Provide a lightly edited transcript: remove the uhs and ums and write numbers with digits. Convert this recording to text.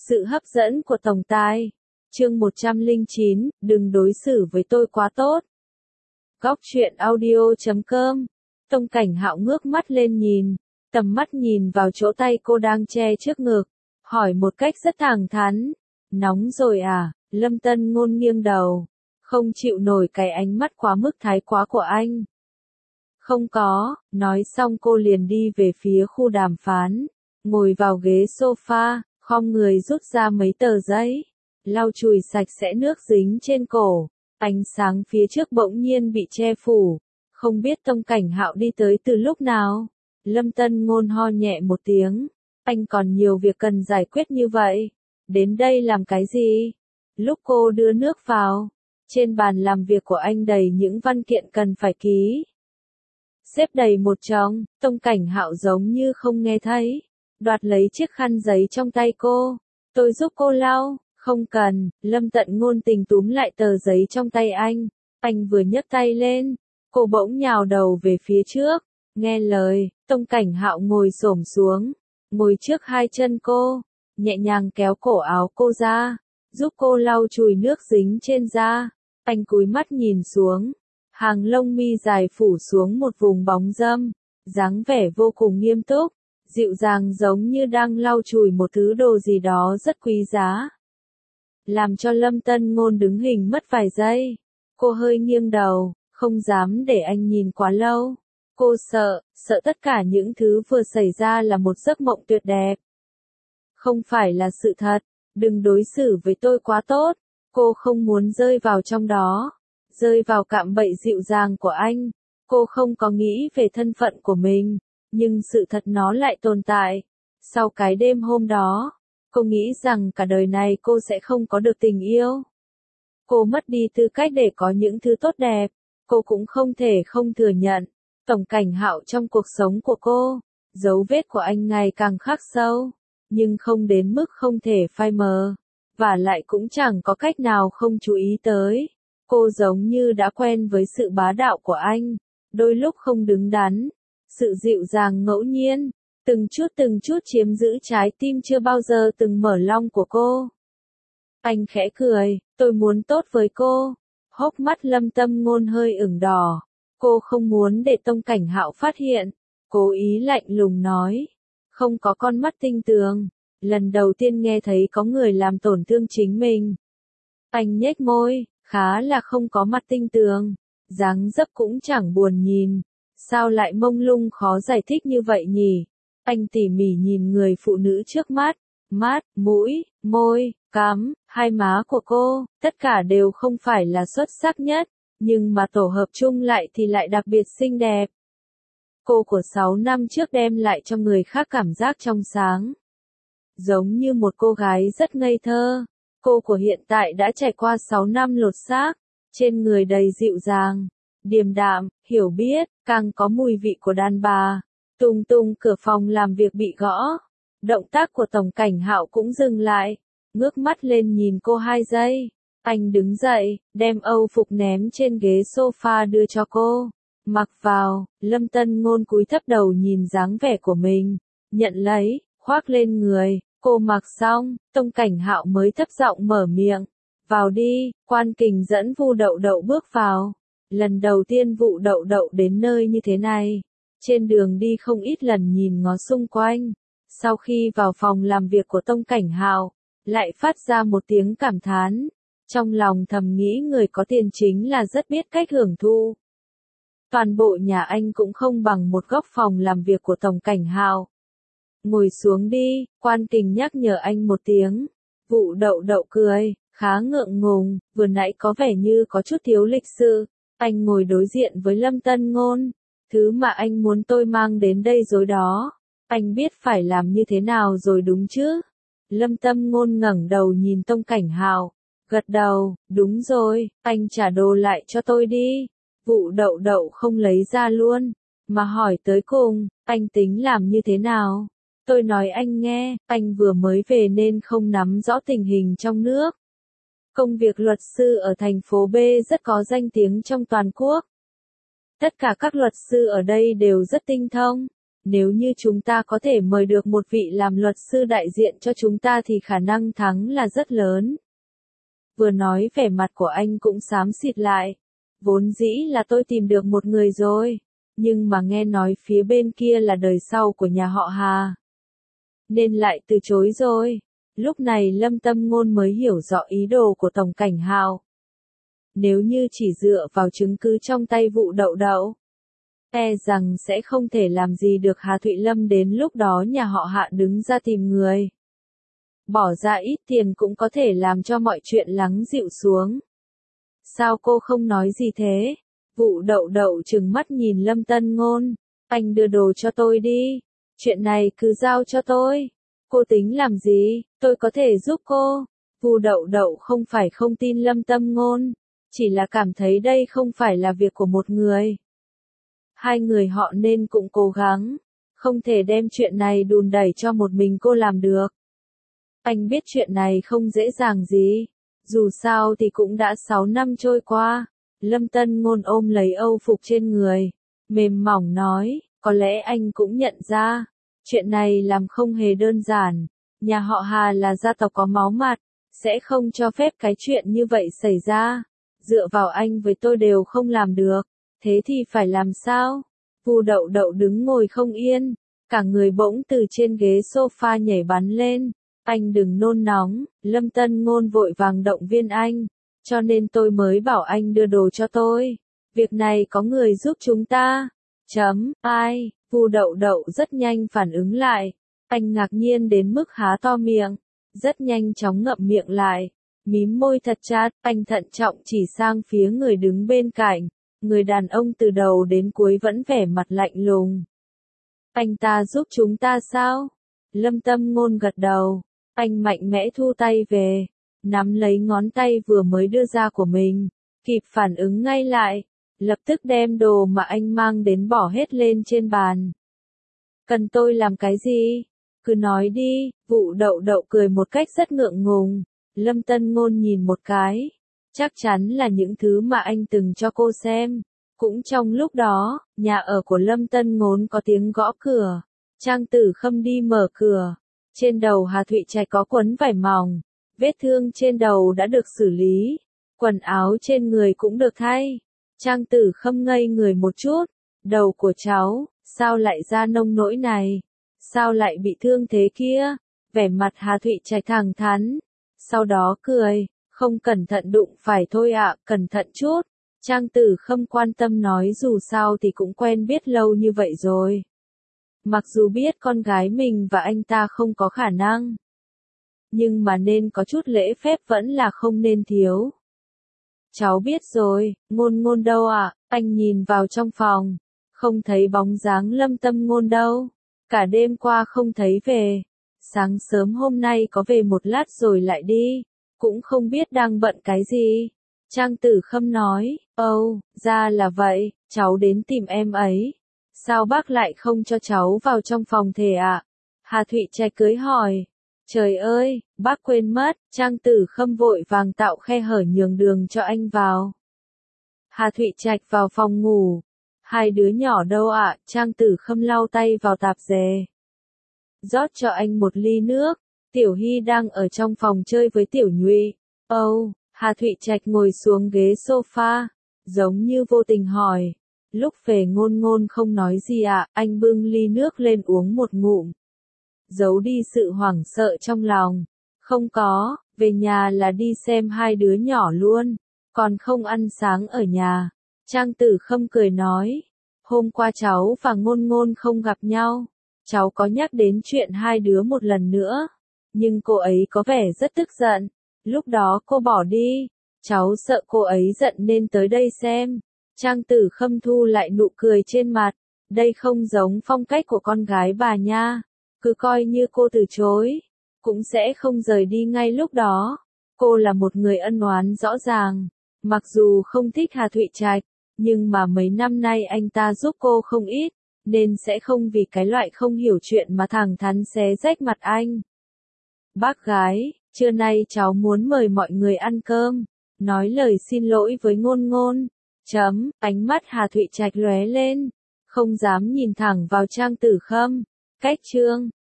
Sự hấp dẫn của tổng tài. Chương 109, đừng đối xử với tôi quá tốt. Góc truyện audio.com. Tông Cảnh Hạo ngước mắt lên nhìn, tầm mắt nhìn vào chỗ tay cô đang che trước ngực, hỏi một cách rất thẳng thắn. Nóng rồi à? Lâm Tân Ngôn nghiêng đầu, không chịu nổi cái ánh mắt quá mức thái quá của anh. Không có, nói xong cô liền đi về phía khu đàm phán, ngồi vào ghế sofa, khom người rút ra mấy tờ giấy, lau chùi sạch sẽ nước dính trên cổ. Ánh sáng phía trước bỗng nhiên bị che phủ, không biết Tông Cảnh Hạo đi tới từ lúc nào. Lâm Tân Ngôn ho nhẹ một tiếng, anh còn nhiều việc cần giải quyết như vậy, đến đây làm cái gì? Lúc cô đưa nước vào, trên bàn làm việc của anh đầy những văn kiện cần phải ký. Xếp đầy một chồng, Tông Cảnh Hạo giống như không nghe thấy, đoạt lấy chiếc khăn giấy trong tay cô. Tôi giúp cô lau. Không cần. Lâm Tận Ngôn tình túm lại tờ giấy trong tay anh. Anh vừa nhấc tay lên, cô bỗng nhào đầu về phía trước. Nghe lời, Tông Cảnh Hạo ngồi xổm xuống, ngồi trước hai chân cô, nhẹ nhàng kéo cổ áo cô ra, giúp cô lau chùi nước dính trên da. Anh cúi mắt nhìn xuống, hàng lông mi dài phủ xuống một vùng bóng râm, dáng vẻ vô cùng nghiêm túc, dịu dàng giống như đang lau chùi một thứ đồ gì đó rất quý giá. Làm cho Lâm Tân Ngôn đứng hình mất vài giây. Cô hơi nghiêng đầu, không dám để anh nhìn quá lâu. Cô sợ tất cả những thứ vừa xảy ra là một giấc mộng tuyệt đẹp. Không phải là sự thật, đừng đối xử với tôi quá tốt. Cô không muốn rơi vào trong đó, rơi vào cạm bẫy dịu dàng của anh. Cô không có nghĩ về thân phận của mình, nhưng sự thật nó lại tồn tại. Sau cái đêm hôm đó, cô nghĩ rằng cả đời này cô sẽ không có được tình yêu. Cô mất đi tư cách để có những thứ tốt đẹp. Cô cũng không thể không thừa nhận, Tổng Cảnh Hạo trong cuộc sống của cô, dấu vết của anh ngày càng khắc sâu, nhưng không đến mức không thể phai mờ, và lại cũng chẳng có cách nào không chú ý tới. Cô giống như đã quen với sự bá đạo của anh, đôi lúc không đứng đắn, sự dịu dàng ngẫu nhiên, từng chút chiếm giữ trái tim chưa bao giờ từng mở lòng của cô. Anh khẽ cười, tôi muốn tốt với cô. Hốc mắt Lâm Tâm Ngôn hơi ửng đỏ. Cô không muốn để Tông Cảnh Hạo phát hiện. Cố ý lạnh lùng nói. Không có con mắt tinh tường. Lần đầu tiên nghe thấy có người làm tổn thương chính mình. Anh nhếch môi, khá là không có mặt tinh tường. Dáng dấp cũng chẳng buồn nhìn. Sao lại mông lung khó giải thích như vậy nhỉ? Anh tỉ mỉ nhìn người phụ nữ trước mắt. Mắt, mũi, môi, cằm, hai má của cô, tất cả đều không phải là xuất sắc nhất, nhưng mà tổ hợp chung lại thì lại đặc biệt xinh đẹp. Cô của 6 năm trước đem lại cho người khác cảm giác trong sáng, giống như một cô gái rất ngây thơ. Cô của hiện tại đã trải qua 6 năm lột xác, trên người đầy dịu dàng, điềm đạm, hiểu biết, càng có mùi vị của đàn bà. Tung tung cửa phòng làm việc bị gõ. Động tác của Tổng Cảnh Hạo cũng dừng lại, ngước mắt lên nhìn cô 2 giây. Anh đứng dậy, đem âu phục ném trên ghế sofa đưa cho cô. Mặc vào. Lâm Tân Ngôn cúi thấp đầu nhìn dáng vẻ của mình, nhận lấy, khoác lên người. Cô mặc xong, Tông Cảnh Hạo mới thấp giọng mở miệng. Vào đi. Quan Kình dẫn Vu Đậu Đậu bước vào. Lần đầu tiên Vu Đậu Đậu đến nơi như thế này. Trên đường đi không ít lần nhìn ngó xung quanh. Sau khi vào phòng làm việc của Tông Cảnh Hạo, lại phát ra một tiếng cảm thán. Trong lòng thầm nghĩ người có tiền chính là rất biết cách hưởng thụ. Toàn bộ nhà anh cũng không bằng một góc phòng làm việc của Tổng Cảnh Hạo. Ngồi xuống đi. Quan Kình nhắc nhở anh một tiếng. Vu Đậu Đậu cười, khá ngượng ngùng, vừa nãy có vẻ như có chút thiếu lịch sự. Anh ngồi đối diện với Lâm Tân Ngôn. Thứ mà anh muốn tôi mang đến đây rồi đó. Anh biết phải làm như thế nào rồi đúng chứ? Lâm Tâm Ngôn ngẩng đầu nhìn Tông Cảnh Hạo, gật đầu, đúng rồi, anh trả đồ lại cho tôi đi. Vu Đậu Đậu không lấy ra luôn, mà hỏi tới cùng, anh tính làm như thế nào? Tôi nói anh nghe, anh vừa mới về nên không nắm rõ tình hình trong nước. Công việc luật sư ở thành phố B rất có danh tiếng trong toàn quốc. Tất cả các luật sư ở đây đều rất tinh thông. Nếu như chúng ta có thể mời được một vị làm luật sư đại diện cho chúng ta thì khả năng thắng là rất lớn. Vừa nói vẻ mặt của anh cũng xám xịt lại. Vốn dĩ là tôi tìm được một người rồi, nhưng mà nghe nói phía bên kia là đời sau của nhà họ Hà, nên lại từ chối rồi. Lúc này Lâm Tâm Ngôn mới hiểu rõ ý đồ của Tổng Cảnh Hạo. Nếu như chỉ dựa vào chứng cứ trong tay vụ đậu đậu, e rằng sẽ không thể làm gì được Hà Thụy Lâm, đến lúc đó nhà họ Hạ đứng ra tìm người. Bỏ ra ít tiền cũng có thể làm cho mọi chuyện lắng dịu xuống. Sao cô không nói gì thế? Vụ đậu đậu trừng mắt nhìn Lâm Tân Ngôn. Anh đưa đồ cho tôi đi. Chuyện này cứ giao cho tôi. Cô tính làm gì? Tôi có thể giúp cô. Vụ đậu đậu không phải không tin Lâm Tâm Ngôn, chỉ là cảm thấy đây không phải là việc của một người. Hai người họ nên cũng cố gắng. Không thể đem chuyện này đùn đẩy cho một mình cô làm được. Anh biết chuyện này không dễ dàng gì. Dù sao thì cũng đã 6 năm trôi qua. Lâm Tân Ngôn ôm lấy âu phục trên người, mềm mỏng nói, có lẽ anh cũng nhận ra, chuyện này làm không hề đơn giản. Nhà họ Hà là gia tộc có máu mặt, sẽ không cho phép cái chuyện như vậy xảy ra. Dựa vào anh với tôi đều không làm được, thế thì phải làm sao? Vu Đậu Đậu đứng ngồi không yên, cả người bỗng từ trên ghế sofa nhảy bắn lên. Anh đừng nôn nóng, Lâm Tân Ngôn vội vàng động viên anh, cho nên tôi mới bảo anh đưa đồ cho tôi. Việc này có người giúp chúng ta. Ai? Vu Đậu Đậu rất nhanh phản ứng lại. Anh ngạc nhiên đến mức há to miệng, rất nhanh chóng ngậm miệng lại, mím môi thật chặt. Anh thận trọng chỉ sang phía người đứng bên cạnh. Người đàn ông từ đầu đến cuối vẫn vẻ mặt lạnh lùng. Anh ta giúp chúng ta sao? Lâm Tâm Ngôn gật đầu. Anh mạnh mẽ thu tay về, nắm lấy ngón tay vừa mới đưa ra của mình, kịp phản ứng ngay lại, lập tức đem đồ mà anh mang đến bỏ hết lên trên bàn. Cần tôi làm cái gì? Cứ nói đi. Vụ Đậu Đậu cười một cách rất ngượng ngùng. Lâm Tân Ngôn nhìn một cái, chắc chắn là những thứ mà anh từng cho cô xem. Cũng trong lúc đó, nhà ở của Lâm Tân Ngôn có tiếng gõ cửa. Trang Tử Khâm đi mở cửa. Trên đầu Hà Thụy Trạch có quấn vải mỏng, vết thương trên đầu đã được xử lý, quần áo trên người cũng được thay. Trang Tử Khâm ngây người một chút, đầu của cháu, sao lại ra nông nỗi này? Sao lại bị thương thế kia? Vẻ mặt Hà Thụy Trạch thẳng thắn, sau đó cười, không cẩn thận đụng phải thôi ạ, cẩn thận chút. Trang Tử Khâm quan tâm nói dù sao thì cũng quen biết lâu như vậy rồi. Mặc dù biết con gái mình và anh ta không có khả năng, nhưng mà nên có chút lễ phép vẫn là không nên thiếu. Cháu biết rồi. Ngôn Ngôn đâu ạ? Anh nhìn vào trong phòng, không thấy bóng dáng Lâm Tâm Ngôn đâu. Cả đêm qua không thấy về, sáng sớm hôm nay có về một lát rồi lại đi, cũng không biết đang bận cái gì. Trang Tử Khâm nói, ra là vậy, cháu đến tìm em ấy. Sao bác lại không cho cháu vào trong phòng thế ạ? Hà Thụy Trạch cưới hỏi. Trời ơi, bác quên mất. Trang Tử Khâm vội vàng tạo khe hở nhường đường cho anh vào. Hà Thụy Trạch vào phòng ngủ. Hai đứa nhỏ đâu ạ? Trang Tử Khâm lau tay vào tạp dề, rót cho anh một ly nước. Tiểu Hy đang ở trong phòng chơi với Tiểu Nhụy. Hà Thụy Trạch ngồi xuống ghế sofa, giống như vô tình hỏi. Lúc về Ngôn Ngôn không nói gì ạ, anh bưng ly nước lên uống một ngụm, giấu đi sự hoảng sợ trong lòng. Không có, về nhà là đi xem hai đứa nhỏ luôn, còn không ăn sáng ở nhà. Trang Tử Khâm cười nói, hôm qua cháu và Ngôn Ngôn không gặp nhau, cháu có nhắc đến chuyện hai đứa một lần nữa, nhưng cô ấy có vẻ rất tức giận. Lúc đó cô bỏ đi, cháu sợ cô ấy giận nên tới đây xem. Trang Tử Khâm thu lại nụ cười trên mặt, đây không giống phong cách của con gái bà nha. Cứ coi như cô từ chối, cũng sẽ không rời đi ngay lúc đó. Cô là một người ân oán rõ ràng, mặc dù không thích Hà Thụy Trạch, nhưng mà mấy năm nay anh ta giúp cô không ít, nên sẽ không vì cái loại không hiểu chuyện mà thẳng thắn xé rách mặt anh. Bác gái, trưa nay cháu muốn mời mọi người ăn cơm, nói lời xin lỗi với Ngôn Ngôn. Ánh mắt Hà Thụy Trạch lóe lên, không dám nhìn thẳng vào Trang Tử Khâm. Cách chương